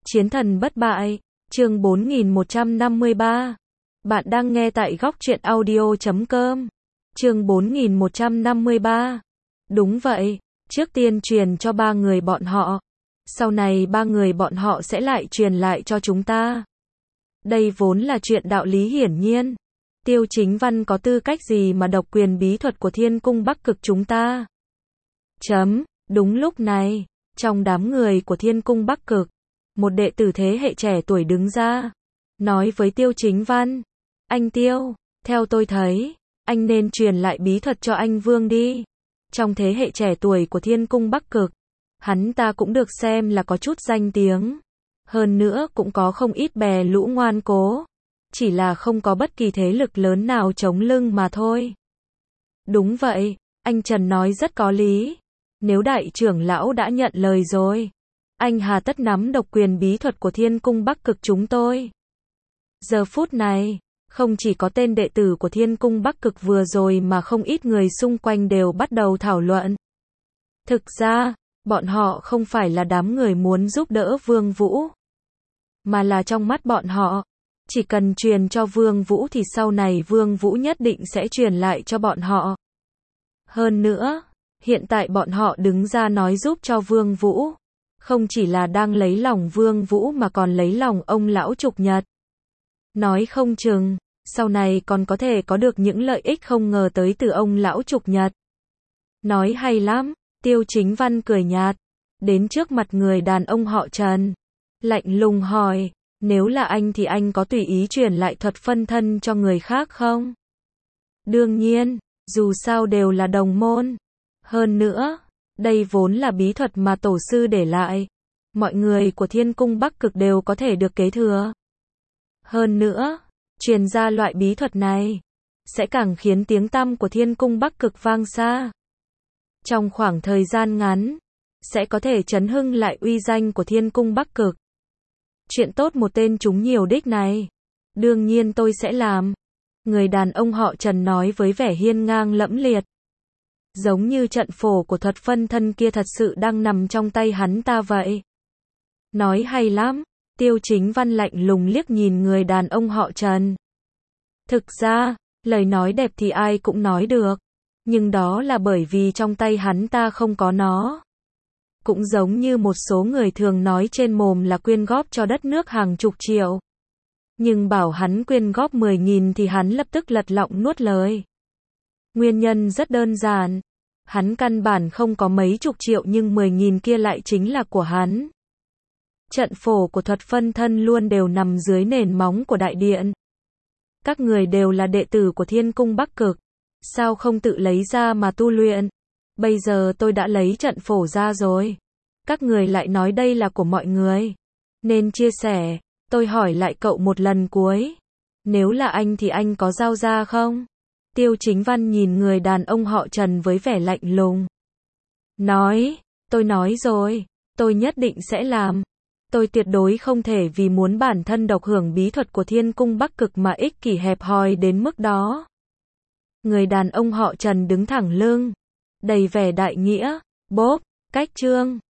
Chiến thần bất bại, chương 4153. Bạn đang nghe tại góc truyện audio.com. Chương 4153. Đúng vậy, trước tiên truyền cho ba người bọn họ. Sau này ba người bọn họ sẽ lại truyền lại cho chúng ta. Đây vốn là chuyện đạo lý hiển nhiên. Tiêu Chính Văn có tư cách gì mà độc quyền bí thuật của Thiên Cung Bắc Cực chúng ta? Đúng lúc này, trong đám người của Thiên Cung Bắc Cực, một đệ tử thế hệ trẻ tuổi đứng ra, nói với Tiêu Chính Văn: anh Tiêu, theo tôi thấy, anh nên truyền lại bí thuật cho anh Vương đi. Trong thế hệ trẻ tuổi của Thiên Cung Bắc Cực, hắn ta cũng được xem là có chút danh tiếng. Hơn nữa cũng có không ít bè lũ ngoan cố. Chỉ là không có bất kỳ thế lực lớn nào chống lưng mà thôi. Đúng vậy, anh Trần nói rất có lý. Nếu đại trưởng lão đã nhận lời rồi, anh hà tất nắm độc quyền bí thuật của Thiên Cung Bắc Cực chúng tôi. Giờ phút này, không chỉ có tên đệ tử của Thiên Cung Bắc Cực vừa rồi mà không ít người xung quanh đều bắt đầu thảo luận. Thực ra, bọn họ không phải là đám người muốn giúp đỡ Vương Vũ, mà là trong mắt bọn họ, chỉ cần truyền cho Vương Vũ thì sau này Vương Vũ nhất định sẽ truyền lại cho bọn họ. Hơn nữa, hiện tại bọn họ đứng ra nói giúp cho Vương Vũ, không chỉ là đang lấy lòng Vương Vũ mà còn lấy lòng ông lão Trục Nhật. Nói không chừng, sau này còn có thể có được những lợi ích không ngờ tới từ ông lão Trục Nhật. Nói hay lắm, Tiêu Chính Văn cười nhạt, đến trước mặt người đàn ông họ Trần, lạnh lùng hỏi, nếu là anh thì anh có tùy ý truyền lại thuật phân thân cho người khác không? Đương nhiên, dù sao đều là đồng môn. Hơn nữa, đây vốn là bí thuật mà tổ sư để lại. Mọi người của Thiên Cung Bắc Cực đều có thể được kế thừa. Hơn nữa, truyền ra loại bí thuật này, sẽ càng khiến tiếng tăm của Thiên Cung Bắc Cực vang xa. Trong khoảng thời gian ngắn, sẽ có thể chấn hưng lại uy danh của Thiên Cung Bắc Cực. Chuyện tốt một tên trúng nhiều đích này, đương nhiên tôi sẽ làm. Người đàn ông họ Trần nói với vẻ hiên ngang lẫm liệt. Giống như trận phổ của thuật phân thân kia thật sự đang nằm trong tay hắn ta vậy. Nói hay lắm, Tiêu Chính Văn lạnh lùng liếc nhìn người đàn ông họ Trần. Thực ra, lời nói đẹp thì ai cũng nói được, nhưng đó là bởi vì trong tay hắn ta không có nó. Cũng giống như một số người thường nói trên mồm là quyên góp cho đất nước hàng chục triệu. Nhưng bảo hắn quyên góp 10.000 thì hắn lập tức lật lọng nuốt lời. Nguyên nhân rất đơn giản. Hắn căn bản không có mấy chục triệu nhưng 10.000 kia lại chính là của hắn. Trận phổ của thuật phân thân luôn đều nằm dưới nền móng của đại điện. Các người đều là đệ tử của Thiên Cung Bắc Cực. Sao không tự lấy ra mà tu luyện? Bây giờ tôi đã lấy trận phổ ra rồi. Các người lại nói đây là của mọi người. Nên chia sẻ. Tôi hỏi lại cậu một lần cuối. Nếu là anh thì anh có giao ra không? Tiêu Chính Văn nhìn người đàn ông họ Trần với vẻ lạnh lùng. Nói, tôi nói rồi, tôi nhất định sẽ làm. Tôi tuyệt đối không thể vì muốn bản thân độc hưởng bí thuật của Thiên Cung Bắc Cực mà ích kỷ hẹp hòi đến mức đó. Người đàn ông họ Trần đứng thẳng lưng, đầy vẻ đại nghĩa, bốp, cách chương.